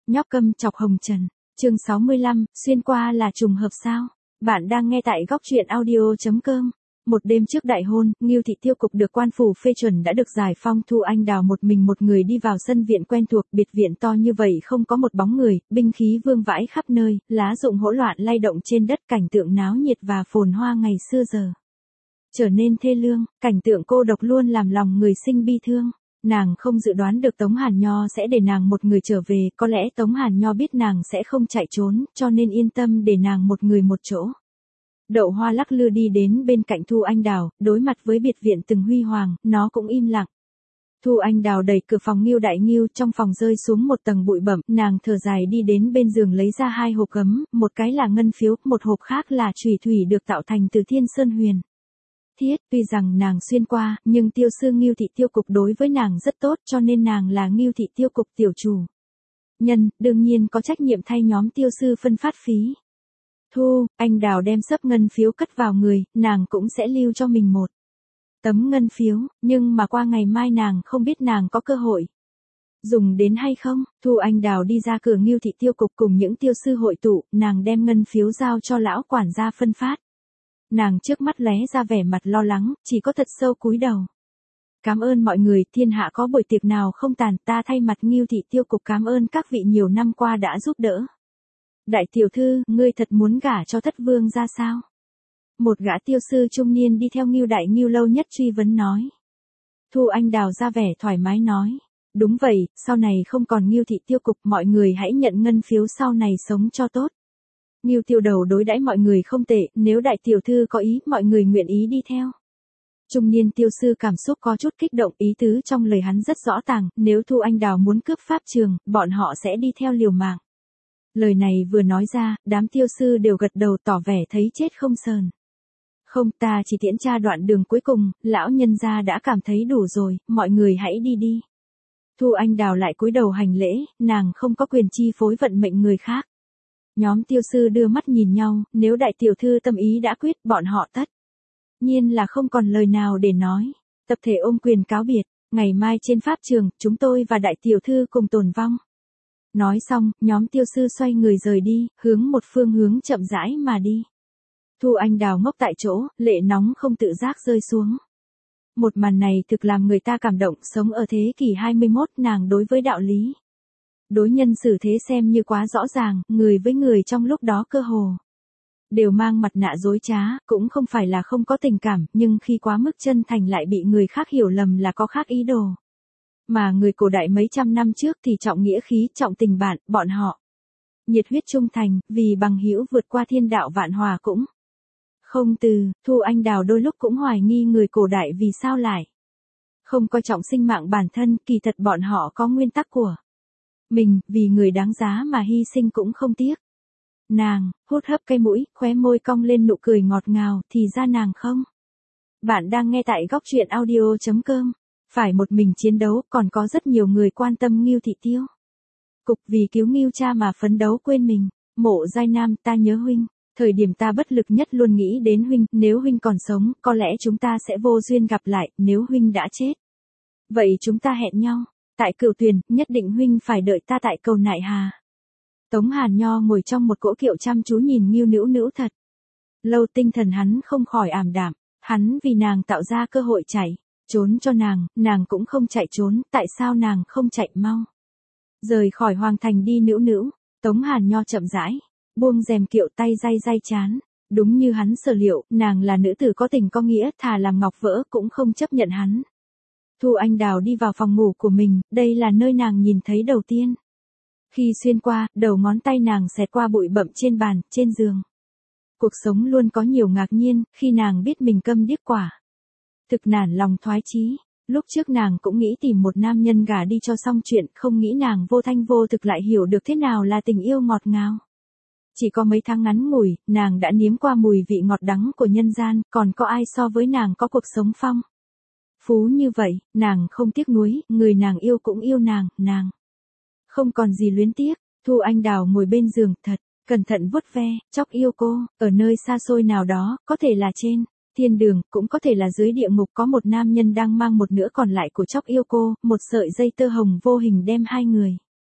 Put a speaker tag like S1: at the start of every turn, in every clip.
S1: Nhóc câm chọc hồng trần. Chương 65, xuyên qua là trùng hợp sao? Bạn đang nghe tại góc truyện audio.com. Một đêm trước đại hôn, Ngưu Thị Tiêu Cục được quan phủ phê chuẩn đã được giải phong. Thu Anh Đào một mình một người đi vào sân viện quen thuộc. Biệt viện to như vậy không có một bóng người, binh khí vương vãi khắp nơi, lá rụng hỗn loạn lay động trên đất, cảnh tượng náo nhiệt và phồn hoa ngày xưa giờ trở nên thê lương, cảnh tượng cô độc luôn làm lòng người sinh bi thương. Nàng không dự đoán được Tống Hàn Nho sẽ để nàng một người trở về, có lẽ Tống Hàn Nho biết nàng sẽ không chạy trốn, cho nên yên tâm để nàng một người một chỗ. Đậu Hoa lắc lư đi đến bên cạnh Thu Anh Đào, đối mặt với biệt viện từng huy hoàng, nó cũng im lặng. Thu Anh Đào đẩy cửa phòng Ngưu Đại Ngưu, trong phòng rơi xuống một tầng bụi bặm, nàng thở dài đi đến bên giường lấy ra hai hộp gấm, một cái là ngân phiếu, một hộp khác là chùy thủy được tạo thành từ thiên sơn huyền thiết. Tuy rằng nàng xuyên qua, nhưng tiêu sư Ngưu Thị Tiêu Cục đối với nàng rất tốt, cho nên nàng là Ngưu Thị Tiêu Cục tiểu chủ nhân, đương nhiên có trách nhiệm thay nhóm tiêu sư phân phát phí. Thu Anh Đào đem xấp ngân phiếu cất vào người, nàng cũng sẽ lưu cho mình một tấm ngân phiếu, nhưng mà qua ngày mai nàng không biết nàng có cơ hội dùng đến hay không. Thu Anh Đào đi ra cửa Ngưu Thị Tiêu Cục cùng những tiêu sư hội tụ, nàng đem ngân phiếu giao cho lão quản gia phân phát. Nàng trước mắt lóe ra vẻ mặt lo lắng, chỉ có thật sâu cúi đầu. Cảm ơn mọi người, thiên hạ có buổi tiệc nào không tàn, ta thay mặt Ngưu Thị Tiêu Cục cảm ơn các vị nhiều năm qua đã giúp đỡ. Đại tiểu thư, ngươi thật muốn gả cho Thất Vương ra sao? Một gã tiêu sư trung niên đi theo Ngưu Đại Ngưu lâu nhất truy vấn nói. Thu Anh Đào ra vẻ thoải mái nói. Đúng vậy, sau này không còn Ngưu Thị Tiêu Cục, mọi người hãy nhận ngân phiếu sau này sống cho tốt. Ngưu Tiêu Đầu đối đãi mọi người không tệ, nếu đại tiểu thư có ý, mọi người nguyện ý đi theo. Trung niên tiêu sư cảm xúc có chút kích động, ý tứ trong lời hắn rất rõ ràng, nếu Thu Anh Đào muốn cướp pháp trường, bọn họ sẽ đi theo liều mạng. Lời này vừa nói ra, đám tiêu sư đều gật đầu tỏ vẻ thấy chết không sờn. Không, ta chỉ tiễn tra đoạn đường cuối cùng, lão nhân gia đã cảm thấy đủ rồi, mọi người hãy đi đi. Thu Anh Đào lại cúi đầu hành lễ, nàng không có quyền chi phối vận mệnh người khác. Nhóm tiêu sư đưa mắt nhìn nhau, nếu đại tiểu thư tâm ý đã quyết, bọn họ tất nhiên là không còn lời nào để nói. Tập thể ôm quyền cáo biệt, ngày mai trên pháp trường, chúng tôi và đại tiểu thư cùng tồn vong. Nói xong, nhóm tiêu sư xoay người rời đi, hướng một phương hướng chậm rãi mà đi. Thu Anh Đào ngốc tại chỗ, lệ nóng không tự giác rơi xuống. Một màn này thực làm người ta cảm động, sống ở thế kỷ 21, nàng đối với đạo lý, đối nhân xử thế xem như quá rõ ràng, người với người trong lúc đó cơ hồ đều mang mặt nạ dối trá, cũng không phải là không có tình cảm, nhưng khi quá mức chân thành lại bị người khác hiểu lầm là có khác ý đồ. Mà người cổ đại mấy trăm năm trước thì trọng nghĩa khí, trọng tình bạn, bọn họ nhiệt huyết trung thành, vì bằng hữu vượt qua thiên đạo vạn hòa cũng không từ. Thu Anh Đào đôi lúc cũng hoài nghi người cổ đại vì sao lại không coi trọng sinh mạng bản thân, kỳ thật bọn họ có nguyên tắc của mình, vì người đáng giá mà hy sinh cũng không tiếc. Nàng hút hấp cây mũi, khóe môi cong lên nụ cười ngọt ngào, thì ra nàng không. Bạn đang nghe tại góc truyện audio.com. Phải một mình chiến đấu, còn có rất nhiều người quan tâm Ngưu Thị Tiêu Cục, vì cứu Ngưu cha mà phấn đấu quên mình. Mộ Giai Nam, ta nhớ huynh, thời điểm ta bất lực nhất luôn nghĩ đến huynh, nếu huynh còn sống, có lẽ chúng ta sẽ vô duyên gặp lại, nếu huynh đã chết, vậy chúng ta hẹn nhau tại Cửu Tuyền, nhất định huynh phải đợi ta tại cầu Nại Hà. Tống Hàn Nho ngồi trong một cỗ kiệu chăm chú nhìn Ngưu Nữu Nữu thật lâu, tinh thần hắn không khỏi ảm đạm, hắn vì nàng tạo ra cơ hội chạy trốn cho nàng cũng không chạy trốn, tại sao nàng không chạy mau rời khỏi hoàng thành đi Nữu Nữu. Tống Hàn Nho chậm rãi buông rèm kiệu, tay day chán. Đúng như hắn sở liệu, nàng là nữ tử có tình có nghĩa, thà làm ngọc vỡ cũng không chấp nhận hắn. Thu Anh Đào đi vào phòng ngủ của mình, đây là nơi nàng nhìn thấy đầu tiên. Khi xuyên qua, đầu ngón tay nàng xẹt qua bụi bặm trên bàn, trên giường. Cuộc sống luôn có nhiều ngạc nhiên, khi nàng biết mình câm điếc quả thực nản lòng thoái chí. Lúc trước nàng cũng nghĩ tìm một nam nhân gả đi cho xong chuyện, không nghĩ nàng vô thanh vô thực lại hiểu được thế nào là tình yêu ngọt ngào. Chỉ có mấy tháng ngắn ngủi, nàng đã nếm qua mùi vị ngọt đắng của nhân gian, còn có ai so với nàng có cuộc sống phong phú như vậy. Nàng không tiếc nuối, người nàng yêu cũng yêu nàng không còn gì luyến tiếc. Thu Anh Đào ngồi bên giường, thật cẩn thận vuốt ve, chóc yêu cô. Ở nơi xa xôi nào đó, có thể là trên thiên đường, cũng có thể là dưới địa ngục, có một nam nhân đang mang một nửa còn lại của chóc yêu cô, một sợi dây tơ hồng vô hình đem hai người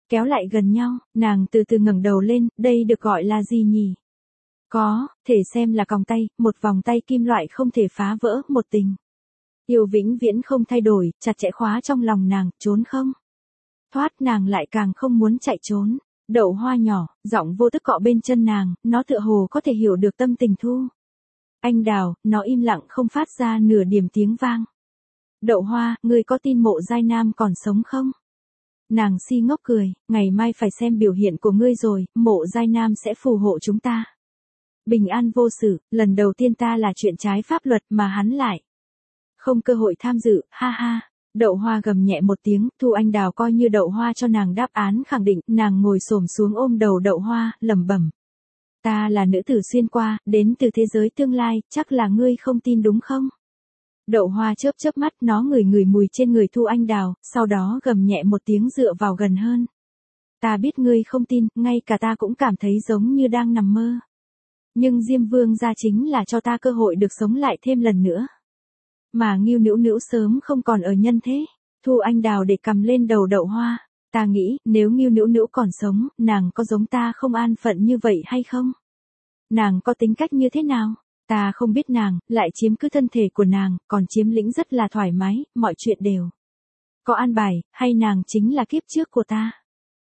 S1: Kéo lại gần nhau, nàng từ từ ngẩng đầu lên, đây được gọi là gì nhỉ? Có, thể xem là còng tay, một vòng tay kim loại không thể phá vỡ, một tình yêu vĩnh viễn không thay đổi, chặt chẽ khóa trong lòng nàng, trốn không? Thoát nàng lại càng không muốn chạy trốn. Đậu Hoa nhỏ, giọng vô thức cọ bên chân nàng, nó tựa hồ có thể hiểu được tâm tình Thu Anh Đào, nó im lặng không phát ra nửa điểm tiếng vang. Đậu Hoa, ngươi có tin Mộ Giai Nam còn sống không? Nàng si ngốc cười, ngày mai phải xem biểu hiện của ngươi rồi, Mộ Giai Nam sẽ phù hộ chúng ta. Bình an vô sự, lần đầu tiên ta là chuyện trái pháp luật mà hắn lại không cơ hội tham dự, ha ha. Đậu Hoa gầm nhẹ một tiếng, Thu Anh Đào coi như Đậu Hoa cho nàng đáp án khẳng định, nàng ngồi xổm xuống ôm đầu Đậu Hoa, lẩm bẩm. Ta là nữ tử xuyên qua, đến từ thế giới tương lai, chắc là ngươi không tin đúng không? Đậu Hoa chớp chớp mắt, nó ngửi ngửi mùi trên người Thu Anh Đào, sau đó gầm nhẹ một tiếng dựa vào gần hơn. Ta biết ngươi không tin, ngay cả ta cũng cảm thấy giống như đang nằm mơ. Nhưng Diêm Vương gia chính là cho ta cơ hội được sống lại thêm lần nữa. Mà Ngưu Nữu Nữu sớm không còn ở nhân thế. Thu Anh Đào để cầm lên đầu Đậu Hoa. Ta nghĩ, nếu Ngưu Nữu Nữu còn sống, nàng có giống ta không an phận như vậy hay không? Nàng có tính cách như thế nào? Ta không biết nàng, lại chiếm cứ thân thể của nàng, còn chiếm lĩnh rất là thoải mái, mọi chuyện đều có an bài, hay nàng chính là kiếp trước của ta?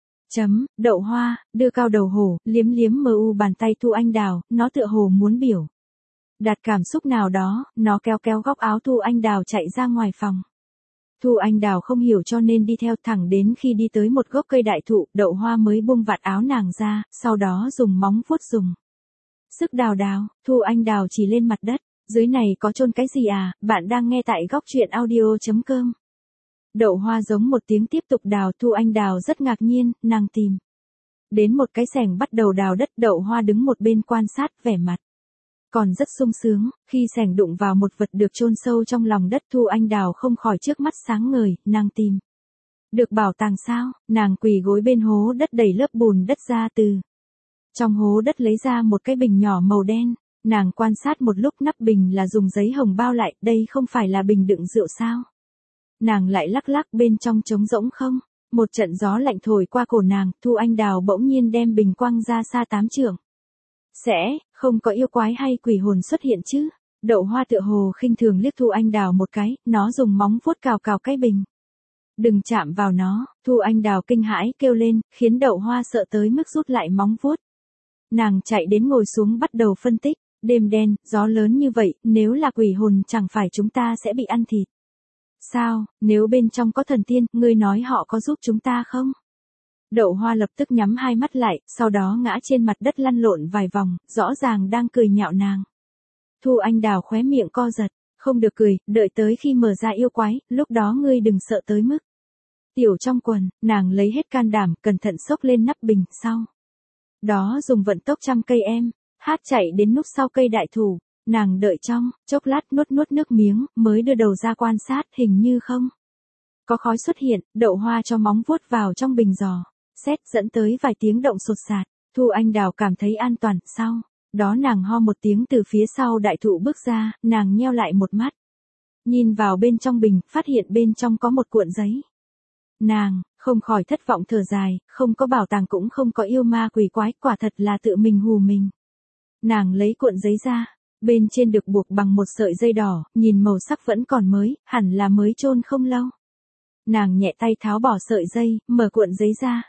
S1: Đậu Hoa, đưa cao đầu hổ, liếm liếm mờ u bàn tay Thu Anh Đào, nó tựa hồ muốn biểu đạt cảm xúc nào đó, nó kéo kéo góc áo Thu Anh Đào chạy ra ngoài phòng. Thu Anh Đào không hiểu cho nên đi theo, thẳng đến khi đi tới một gốc cây đại thụ, Đậu Hoa mới buông vạt áo nàng ra, sau đó dùng móng vuốt dùng sức đào đào. Thu Anh Đào chỉ lên mặt đất, dưới này có chôn cái gì à? Bạn đang nghe tại góc truyện audio.com. Đậu Hoa giống một tiếng tiếp tục đào. Thu Anh Đào rất ngạc nhiên, nàng tìm đến một cái xẻng bắt đầu đào đất. Đậu Hoa đứng một bên quan sát, vẻ mặt còn rất sung sướng. Khi xẻng đụng vào một vật được chôn sâu trong lòng đất, Thu Anh Đào không khỏi trước mắt sáng ngời. Nàng tìm được bảo tàng sao? Nàng quỳ gối bên hố đất đầy lớp bùn đất ra, từ trong hố đất lấy ra một cái bình nhỏ màu đen. Nàng quan sát một lúc, nắp bình là dùng giấy hồng bao lại, đây không phải là bình đựng rượu sao? Nàng lại lắc lắc, bên trong trống rỗng không? Một trận gió lạnh thổi qua cổ nàng, Thu Anh Đào bỗng nhiên đem bình quăng ra xa 8 trượng. Không có yêu quái hay quỷ hồn xuất hiện chứ? Đậu Hoa tựa hồ khinh thường liếc Thu Anh Đào một cái, nó dùng móng vuốt cào cào cái bình. Đừng chạm vào nó. Thu Anh Đào kinh hãi kêu lên, khiến Đậu Hoa sợ tới mức rút lại móng vuốt. Nàng chạy đến ngồi xuống bắt đầu phân tích. Đêm đen, gió lớn như vậy, nếu là quỷ hồn chẳng phải chúng ta sẽ bị ăn thịt sao? Nếu bên trong có thần tiên, ngươi nói họ có giúp chúng ta không? Đậu Hoa lập tức nhắm hai mắt lại, sau đó ngã trên mặt đất lăn lộn vài vòng, rõ ràng đang cười nhạo nàng. Thu Anh Đào khóe miệng co giật, không được cười, đợi tới khi mở ra yêu quái, lúc đó ngươi đừng sợ tới mức tiểu trong quần. Nàng lấy hết can đảm, cẩn thận xốc lên nắp bình, sau đó dùng vận tốc 100 cây hát chạy đến núp sau cây đại thụ. Nàng đợi trong chốc lát, nuốt nuốt nước miếng, mới đưa đầu ra quan sát, hình như không có khói xuất hiện. Đậu Hoa cho móng vuốt vào trong bình dò xét, dẫn tới vài tiếng động sột sạt. Thu Anh Đào cảm thấy an toàn, sau đó nàng ho một tiếng từ phía sau đại thụ bước ra, nàng nheo lại một mắt, nhìn vào bên trong bình, phát hiện bên trong có một cuộn giấy. Nàng không khỏi thất vọng thở dài, không có bảo tàng cũng không có yêu ma quỷ quái, quả thật là tự mình hù mình. Nàng lấy cuộn giấy ra, bên trên được buộc bằng một sợi dây đỏ, nhìn màu sắc vẫn còn mới, hẳn là mới chôn không lâu. Nàng nhẹ tay tháo bỏ sợi dây, mở cuộn giấy ra.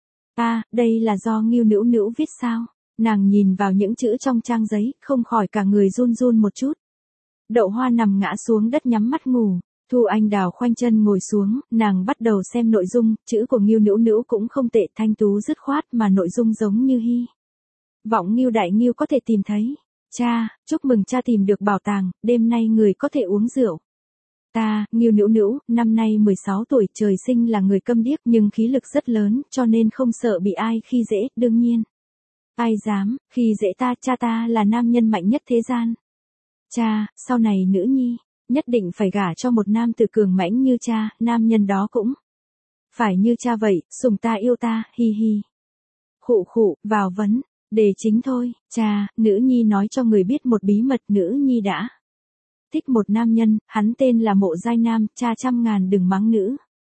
S1: Đây là do Ngưu Nữu Nữu viết sao? Nàng nhìn vào những chữ trong trang giấy, không khỏi cả người run run một chút. Đậu Hoa nằm ngã xuống đất nhắm mắt ngủ. Thu Anh Đào khoanh chân ngồi xuống, nàng bắt đầu xem nội dung, chữ của Ngưu Nữu Nữu cũng không tệ, thanh tú dứt khoát, mà nội dung giống như hy vọng Ngưu Đại Ngưu có thể tìm thấy. Cha, chúc mừng cha tìm được bảo tàng, đêm nay người có thể uống rượu. Ta, Ngưu Nữu Nữu, năm nay 16 tuổi, trời sinh là người câm điếc nhưng khí lực rất lớn, cho nên không sợ bị ai khi dễ, đương nhiên. Ai dám, khi dễ ta, cha ta là nam nhân mạnh nhất thế gian. Cha, sau này nữ nhi, nhất định phải gả cho một nam tử cường mãnh như cha, nam nhân đó cũng phải như cha vậy, sủng ta yêu ta, hi hi. Khụ khụ, vào vấn đề chính thôi. Cha, nữ nhi nói cho người biết một bí mật, nữ nhi đã thích một nam nhân, hắn tên là Mộ Giai Nam, cha trăm ngàn đừng mắng nữ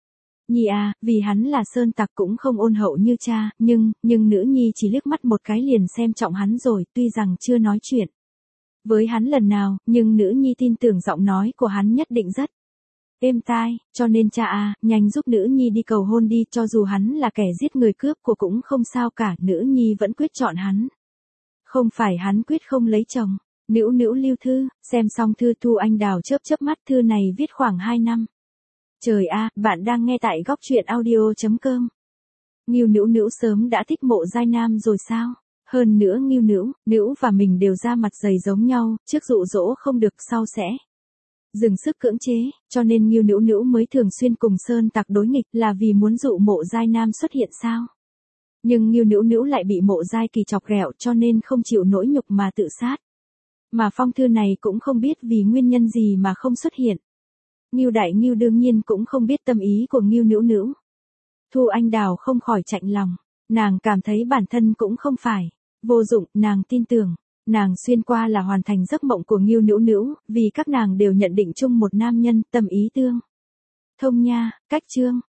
S1: Nhi à, vì hắn là sơn tặc cũng không ôn hậu như cha, nhưng nữ nhi chỉ liếc mắt một cái liền xem trọng hắn rồi, tuy rằng chưa nói chuyện với hắn lần nào, nhưng nữ nhi tin tưởng giọng nói của hắn nhất định rất êm tai, cho nên cha à, nhanh giúp nữ nhi đi cầu hôn đi, cho dù hắn là kẻ giết người cướp của cũng không sao cả, nữ nhi vẫn quyết chọn hắn. Không phải hắn quyết không lấy chồng. Nữu nữu lưu thư, xem xong thư Thu Anh Đào chớp chớp mắt, thư này viết khoảng 2 năm. Trời a, bạn đang nghe tại góc truyện audio.com. Ngưu Nữu Nữu sớm đã thích Mộ Giai Nam rồi sao? Hơn nữa Ngưu Nữu và mình đều ra mặt dày giống nhau, trước dụ dỗ không được sau sẽ dừng sức cưỡng chế, cho nên Ngưu Nữu mới thường xuyên cùng sơn tặc đối nghịch, là vì muốn dụ Mộ Giai Nam xuất hiện sao? Nhưng Ngưu Nữu lại bị Mộ Giai Kỳ chọc ghẹo cho nên không chịu nỗi nhục mà tự sát. Mà phong thư này cũng không biết vì nguyên nhân gì mà không xuất hiện. Ngưu Đại Ngưu đương nhiên cũng không biết tâm ý của Ngưu Nữu. Thu Anh Đào không khỏi chạnh lòng, nàng cảm thấy bản thân cũng không phải vô dụng, nàng tin tưởng, nàng xuyên qua là hoàn thành giấc mộng của Ngưu Nữu, vì các nàng đều nhận định chung một nam nhân, tâm ý tương thông nha. Cách chương